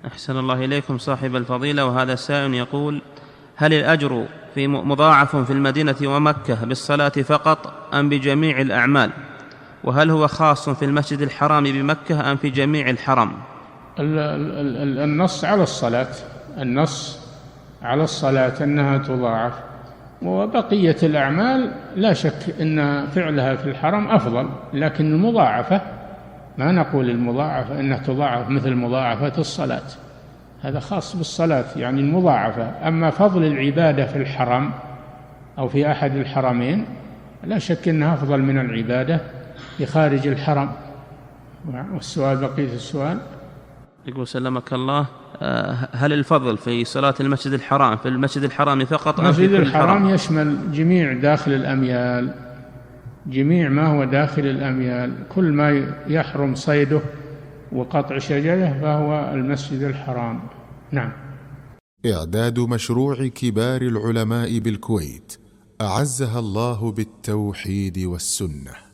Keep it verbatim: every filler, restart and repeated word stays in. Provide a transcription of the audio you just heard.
أحسن الله إليكم صاحب الفضيلة. وهذا السائل يقول: هل الأجر في مضاعف في المدينة ومكة بالصلاة فقط أم بجميع الأعمال؟ وهل هو خاص في المسجد الحرام بمكة أم في جميع الحرم؟ النص على الصلاة، النص على الصلاة أنها تضاعف، وبقية الأعمال لا شك أن فعلها في الحرم أفضل، لكن المضاعفة ما نقول المضاعفة أنها تضاعف مثل مضاعفة الصلاة، هذا خاص بالصلاة يعني المضاعفة. أما فضل العبادة في الحرم أو في أحد الحرمين لا شك أنها أفضل من العبادة في خارج الحرم. والسؤال بقية السؤال يقول سلمك الله: هل الفضل في صلاة المسجد الحرام في المسجد الحرام فقط أم في كل الحرم؟ المسجد الحرام يشمل جميع داخل الأميال، جميع ما هو داخل الأميال، كل ما يحرم صيده وقطع شجره فهو المسجد الحرام. نعم. إعداد مشروع كبار العلماء بالكويت أعزها الله بالتوحيد والسنة.